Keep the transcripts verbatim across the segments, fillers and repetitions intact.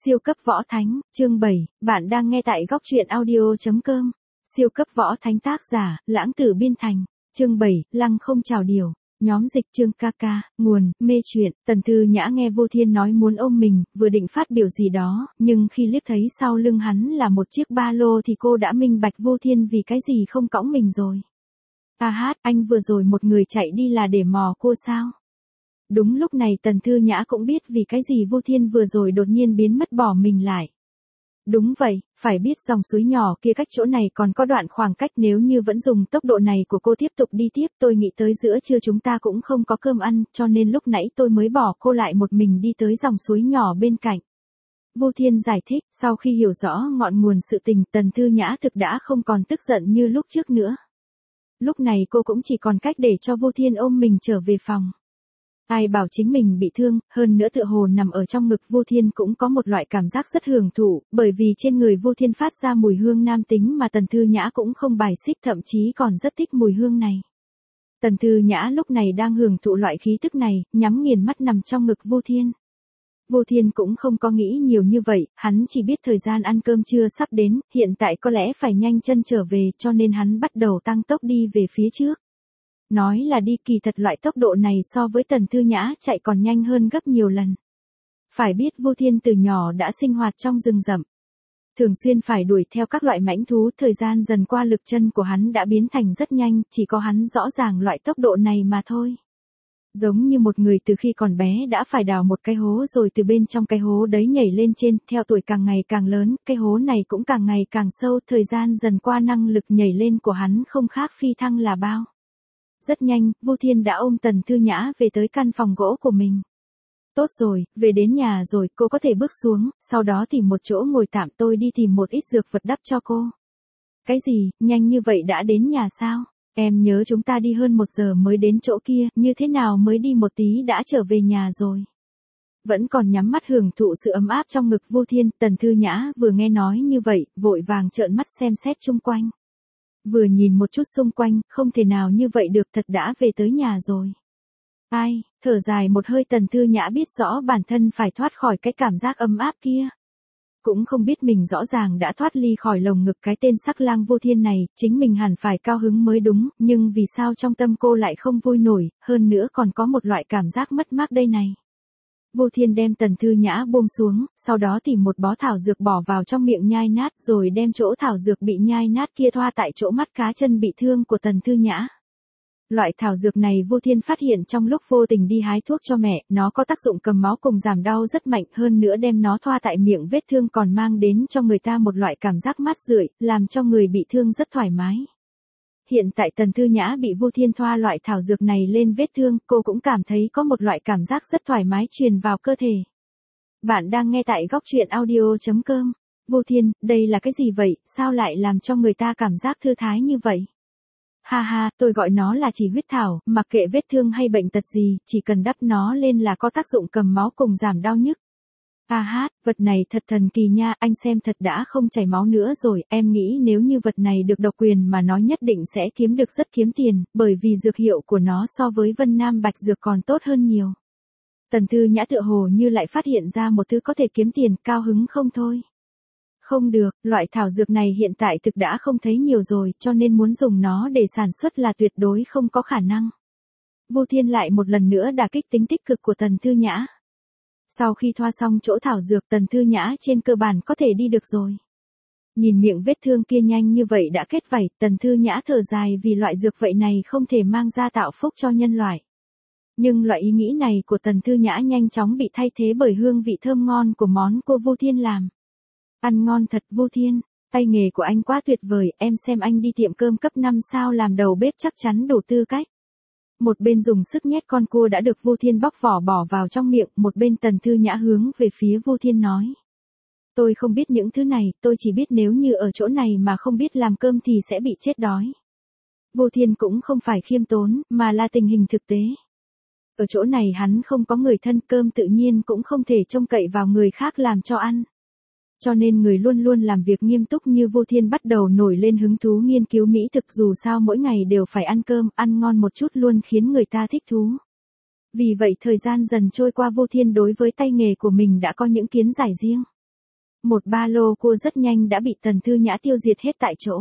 Siêu cấp võ thánh, chương bảy, bạn đang nghe tại góc truyện audio.com. Siêu cấp võ thánh tác giả, Lãng Tử Biên Thành, chương bảy, Lăng Không Chào Điều. Nhóm dịch chương ca ca, nguồn, mê truyện. Tần Thư Nhã nghe Vô Thiên nói muốn ôm mình, vừa định phát biểu gì đó, nhưng khi liếc thấy sau lưng hắn là một chiếc ba lô thì cô đã minh bạch Vô Thiên vì cái gì không cõng mình rồi. À hát, anh vừa rồi một người chạy đi là để mò cô sao? Đúng lúc này Tần Thư Nhã cũng biết vì cái gì Vô Thiên vừa rồi đột nhiên biến mất bỏ mình lại. Đúng vậy, phải biết dòng suối nhỏ kia cách chỗ này còn có đoạn khoảng cách, nếu như vẫn dùng tốc độ này của cô tiếp tục đi tiếp, tôi nghĩ tới giữa trưa chúng ta cũng không có cơm ăn, cho nên lúc nãy tôi mới bỏ cô lại một mình đi tới dòng suối nhỏ bên cạnh. Vô Thiên giải thích, sau khi hiểu rõ ngọn nguồn sự tình, Tần Thư Nhã thực đã không còn tức giận như lúc trước nữa. Lúc này cô cũng chỉ còn cách để cho Vô Thiên ôm mình trở về phòng. Ai bảo chính mình bị thương, hơn nữa tựa hồ nằm ở trong ngực Vô Thiên cũng có một loại cảm giác rất hưởng thụ, bởi vì trên người Vô Thiên phát ra mùi hương nam tính mà Tần Thư Nhã cũng không bài xích, thậm chí còn rất thích mùi hương này. Tần Thư Nhã lúc này đang hưởng thụ loại khí tức này, nhắm nghiền mắt nằm trong ngực Vô Thiên. Vô Thiên cũng không có nghĩ nhiều như vậy, hắn chỉ biết thời gian ăn cơm trưa sắp đến, hiện tại có lẽ phải nhanh chân trở về, cho nên hắn bắt đầu tăng tốc đi về phía trước. Nói là đi, kỳ thật loại tốc độ này so với Tần Thư Nhã chạy còn nhanh hơn gấp nhiều lần. Phải biết Vô Thiên từ nhỏ đã sinh hoạt trong rừng rậm. Thường xuyên phải đuổi theo các loại mãnh thú, thời gian dần qua lực chân của hắn đã biến thành rất nhanh, chỉ có hắn rõ ràng loại tốc độ này mà thôi. Giống như một người từ khi còn bé đã phải đào một cái hố rồi từ bên trong cái hố đấy nhảy lên trên, theo tuổi càng ngày càng lớn, cái hố này cũng càng ngày càng sâu, thời gian dần qua năng lực nhảy lên của hắn không khác phi thăng là bao. Rất nhanh, Vô Thiên đã ôm Tần Thư Nhã về tới căn phòng gỗ của mình. Tốt rồi, về đến nhà rồi, cô có thể bước xuống, sau đó tìm một chỗ ngồi tạm, tôi đi tìm một ít dược vật đắp cho cô. Cái gì, nhanh như vậy đã đến nhà sao? Em nhớ chúng ta đi hơn một giờ mới đến chỗ kia, như thế nào mới đi một tí đã trở về nhà rồi? Vẫn còn nhắm mắt hưởng thụ sự ấm áp trong ngực Vô Thiên, Tần Thư Nhã vừa nghe nói như vậy, vội vàng trợn mắt xem xét chung quanh. Vừa nhìn một chút xung quanh, không thể nào như vậy được, thật đã về tới nhà rồi. Ai, thở dài một hơi, Tần Thư Nhã biết rõ bản thân phải thoát khỏi cái cảm giác ấm áp kia. Cũng không biết mình rõ ràng đã thoát ly khỏi lồng ngực cái tên sắc lang Vô Thiên này, chính mình hẳn phải cao hứng mới đúng, nhưng vì sao trong tâm cô lại không vui nổi, hơn nữa còn có một loại cảm giác mất mát đây này. Vô Thiên đem Tần Thư Nhã buông xuống, sau đó tìm một bó thảo dược bỏ vào trong miệng nhai nát, rồi đem chỗ thảo dược bị nhai nát kia thoa tại chỗ mắt cá chân bị thương của Tần Thư Nhã. Loại thảo dược này Vô Thiên phát hiện trong lúc vô tình đi hái thuốc cho mẹ, nó có tác dụng cầm máu cùng giảm đau rất mạnh, hơn nữa đem nó thoa tại miệng vết thương còn mang đến cho người ta một loại cảm giác mát rượi, làm cho người bị thương rất thoải mái. Hiện tại Tần Thư Nhã bị Vô Thiên thoa loại thảo dược này lên vết thương, cô cũng cảm thấy có một loại cảm giác rất thoải mái truyền vào cơ thể. Bạn đang nghe tại góc truyện audio.com. Vô Thiên, đây là cái gì vậy, sao lại làm cho người ta cảm giác thư thái như vậy? Ha ha, tôi gọi nó là chỉ huyết thảo, mặc kệ vết thương hay bệnh tật gì, chỉ cần đắp nó lên là có tác dụng cầm máu cùng giảm đau nhức. À hát, vật này thật thần kỳ nha, anh xem thật đã không chảy máu nữa rồi, em nghĩ nếu như vật này được độc quyền mà nói nhất định sẽ kiếm được rất kiếm tiền, bởi vì dược hiệu của nó so với Vân Nam Bạch Dược còn tốt hơn nhiều. Tần Thư Nhã tựa hồ như lại phát hiện ra một thứ có thể kiếm tiền, cao hứng không thôi. Không được, loại thảo dược này hiện tại thực đã không thấy nhiều rồi, cho nên muốn dùng nó để sản xuất là tuyệt đối không có khả năng. Vô Thiên lại một lần nữa đả kích tính tích cực của Tần Thư Nhã. Sau khi thoa xong chỗ thảo dược, Tần Thư Nhã trên cơ bản có thể đi được rồi. Nhìn miệng vết thương kia nhanh như vậy đã kết vảy, Tần Thư Nhã thở dài vì loại dược vậy này không thể mang ra tạo phúc cho nhân loại. Nhưng loại ý nghĩ này của Tần Thư Nhã nhanh chóng bị thay thế bởi hương vị thơm ngon của món cô Vô Thiên làm. Ăn ngon thật Vô Thiên, tay nghề của anh quá tuyệt vời, em xem anh đi tiệm cơm cấp năm sao làm đầu bếp chắc chắn đủ tư cách. Một bên dùng sức nhét con cua đã được Vô Thiên bóc vỏ bỏ vào trong miệng, một bên Tần Thư Nhã hướng về phía Vô Thiên nói. Tôi không biết những thứ này, tôi chỉ biết nếu như ở chỗ này mà không biết làm cơm thì sẽ bị chết đói. Vô Thiên cũng không phải khiêm tốn, mà là tình hình thực tế. Ở chỗ này hắn không có người thân, cơm tự nhiên cũng không thể trông cậy vào người khác làm cho ăn. Cho nên người luôn luôn làm việc nghiêm túc như Vô Thiên bắt đầu nổi lên hứng thú nghiên cứu mỹ thực, dù sao mỗi ngày đều phải ăn cơm, ăn ngon một chút luôn khiến người ta thích thú. Vì vậy thời gian dần trôi qua Vô Thiên đối với tay nghề của mình đã có những kiến giải riêng. Một ba lô cua rất nhanh đã bị Tần Thư Nhã tiêu diệt hết tại chỗ.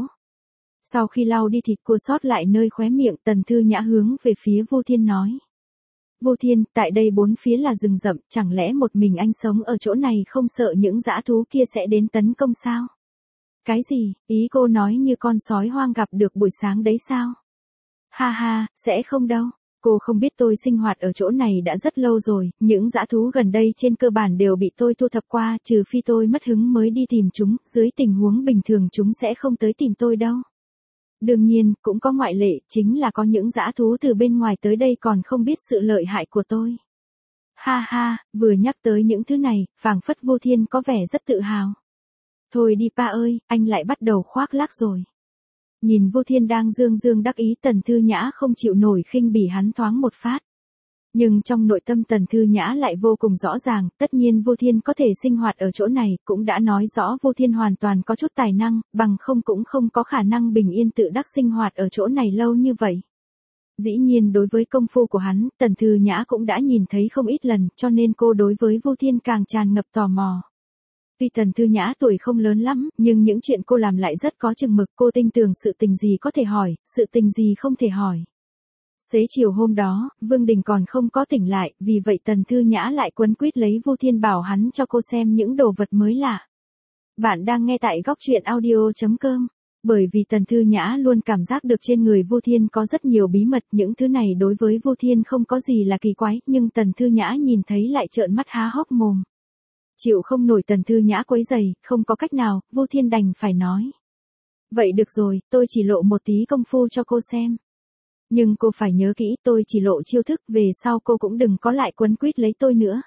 Sau khi lau đi thịt cua sót lại nơi khóe miệng, Tần Thư Nhã hướng về phía Vu Thiên nói. Vu Thiên, tại đây bốn phía là rừng rậm, chẳng lẽ một mình anh sống ở chỗ này không sợ những dã thú kia sẽ đến tấn công sao? Cái gì, ý cô nói như con sói hoang gặp được buổi sáng đấy sao? Ha ha, sẽ không đâu. Cô không biết tôi sinh hoạt ở chỗ này đã rất lâu rồi, những dã thú gần đây trên cơ bản đều bị tôi thu thập qua, trừ phi tôi mất hứng mới đi tìm chúng, dưới tình huống bình thường chúng sẽ không tới tìm tôi đâu. Đương nhiên, cũng có ngoại lệ, chính là có những dã thú từ bên ngoài tới đây còn không biết sự lợi hại của tôi. Ha ha, vừa nhắc tới những thứ này, phảng phất Vu Thiên có vẻ rất tự hào. Thôi đi pa ơi, anh lại bắt đầu khoác lác rồi. Nhìn Vu Thiên đang dương dương đắc ý, Tần Thư Nhã không chịu nổi khinh bỉ hắn thoáng một phát. Nhưng trong nội tâm Tần Thư Nhã lại vô cùng rõ ràng, tất nhiên Vu Thiên có thể sinh hoạt ở chỗ này, cũng đã nói rõ Vu Thiên hoàn toàn có chút tài năng, bằng không cũng không có khả năng bình yên tự đắc sinh hoạt ở chỗ này lâu như vậy. Dĩ nhiên đối với công phu của hắn, Tần Thư Nhã cũng đã nhìn thấy không ít lần, cho nên cô đối với Vu Thiên càng tràn ngập tò mò. Tuy Tần Thư Nhã tuổi không lớn lắm, nhưng những chuyện cô làm lại rất có chừng mực, cô tin tưởng sự tình gì có thể hỏi, sự tình gì không thể hỏi. Xế chiều hôm đó, Vương Đình còn không có tỉnh lại, vì vậy Tần Thư Nhã lại quấn quýt lấy Vu Thiên bảo hắn cho cô xem những đồ vật mới lạ. Bạn đang nghe tại góc truyện audio chấm com. Bởi vì Tần Thư Nhã luôn cảm giác được trên người Vu Thiên có rất nhiều bí mật, những thứ này đối với Vu Thiên không có gì là kỳ quái, nhưng Tần Thư Nhã nhìn thấy lại trợn mắt há hốc mồm. Chịu không nổi Tần Thư Nhã quấy rầy, không có cách nào, Vu Thiên đành phải nói. Vậy được rồi, tôi chỉ lộ một tí công phu cho cô xem. Nhưng cô phải nhớ kỹ, tôi chỉ lộ chiêu thức, về sau cô cũng đừng có lại quấn quýt lấy tôi nữa.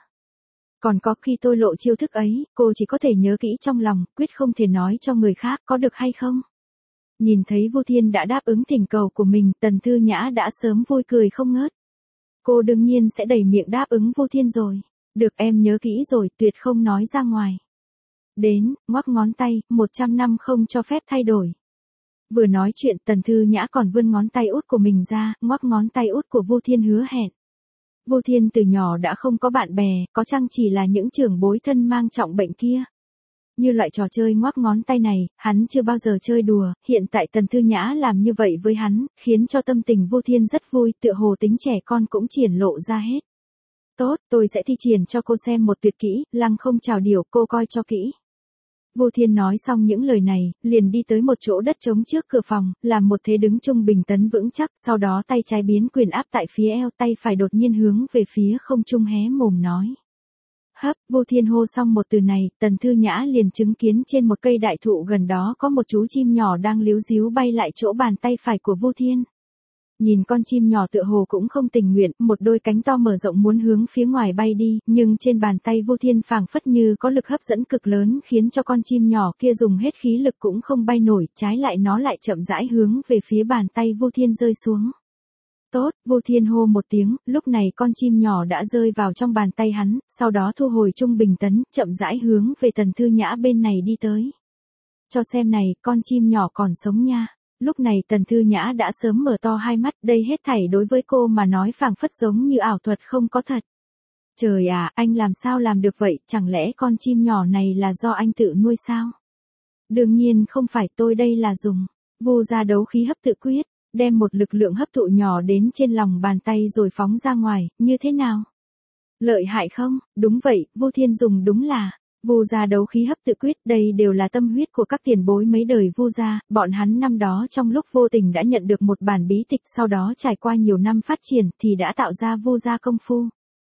Còn có khi tôi lộ chiêu thức ấy, cô chỉ có thể nhớ kỹ trong lòng, quyết không thể nói cho người khác, có được hay không? Nhìn thấy Vu Thiên đã đáp ứng thỉnh cầu của mình, Tần Thư Nhã đã sớm vui cười không ngớt. Cô đương nhiên sẽ đầy miệng đáp ứng Vu Thiên rồi. Được, em nhớ kỹ rồi, tuyệt không nói ra ngoài. Đến, ngoắc ngón tay, một trăm năm không cho phép thay đổi. Vừa nói chuyện, Tần Thư Nhã còn vươn ngón tay út của mình ra, ngoắc ngón tay út của Vu Thiên hứa hẹn. Vu Thiên từ nhỏ đã không có bạn bè, có chăng chỉ là những trưởng bối thân mang trọng bệnh kia. Như loại trò chơi ngoắc ngón tay này, hắn chưa bao giờ chơi đùa, hiện tại Tần Thư Nhã làm như vậy với hắn, khiến cho tâm tình Vu Thiên rất vui, tựa hồ tính trẻ con cũng triển lộ ra hết. Tốt, tôi sẽ thi triển cho cô xem một tuyệt kỹ, lăng không chào điều, cô coi cho kỹ. Vu Thiên nói xong những lời này, liền đi tới một chỗ đất trống trước cửa phòng, làm một thế đứng trung bình tấn vững chắc, sau đó tay trái biến quyền áp tại phía eo, tay phải đột nhiên hướng về phía không trung hé mồm nói. Hấp, Vu Thiên hô xong một từ này, Tần Thư Nhã liền chứng kiến trên một cây đại thụ gần đó có một chú chim nhỏ đang líu díu bay lại chỗ bàn tay phải của Vu Thiên. Nhìn con chim nhỏ tựa hồ cũng không tình nguyện, một đôi cánh to mở rộng muốn hướng phía ngoài bay đi, nhưng trên bàn tay Vu Thiên phảng phất như có lực hấp dẫn cực lớn khiến cho con chim nhỏ kia dùng hết khí lực cũng không bay nổi, trái lại nó lại chậm rãi hướng về phía bàn tay Vu Thiên rơi xuống. Tốt, Vu Thiên hô một tiếng, lúc này con chim nhỏ đã rơi vào trong bàn tay hắn, sau đó thu hồi trung bình tấn, chậm rãi hướng về Tần Thư Nhã bên này đi tới. Cho xem này, con chim nhỏ còn sống nha. Lúc này Tần Thư Nhã đã sớm mở to hai mắt, đây hết thảy đối với cô mà nói phảng phất giống như ảo thuật không có thật. Trời à, anh làm sao làm được vậy, chẳng lẽ con chim nhỏ này là do anh tự nuôi sao? Đương nhiên không phải, tôi đây là dùng Vu gia đấu khí hấp tự quyết, đem một lực lượng hấp thụ nhỏ đến trên lòng bàn tay rồi phóng ra ngoài, như thế nào? Lợi hại không? Đúng vậy, Vu Thiên dùng đúng là Vu gia đấu khí hấp tự quyết, đây đều là tâm huyết của các tiền bối mấy đời Vu gia, bọn hắn năm đó trong lúc vô tình đã nhận được một bản bí tịch, sau đó trải qua nhiều năm phát triển thì đã tạo ra Vu gia công phu.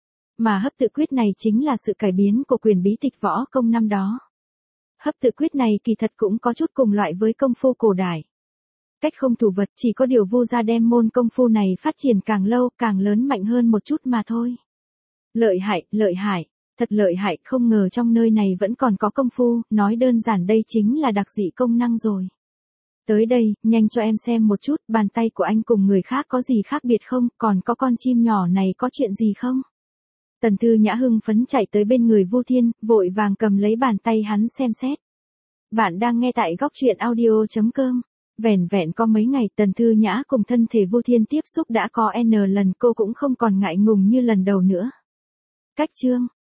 Mà hấp tự quyết này chính là sự cải biến của quyền bí tịch võ công năm đó. Hấp tự quyết này kỳ thật cũng có chút cùng loại với công phu cổ đại. Cách không thủ vật, chỉ có điều Vu gia đem môn công phu này phát triển càng lâu, càng lớn mạnh hơn một chút mà thôi. Lợi hại, lợi hại. Thật lợi hại, không ngờ trong nơi này vẫn còn có công phu, nói đơn giản đây chính là đặc dị công năng rồi. Tới đây, nhanh cho em xem một chút, bàn tay của anh cùng người khác có gì khác biệt không, còn có con chim nhỏ này có chuyện gì không? Tần Thư Nhã hưng phấn chạy tới bên người Vu Thiên, vội vàng cầm lấy bàn tay hắn xem xét. Bạn đang nghe tại góc truyện audio chấm com. Vẻn vẹn có mấy ngày Tần Thư Nhã cùng thân thể Vu Thiên tiếp xúc đã có N lần, cô cũng không còn ngại ngùng như lần đầu nữa. Cách chương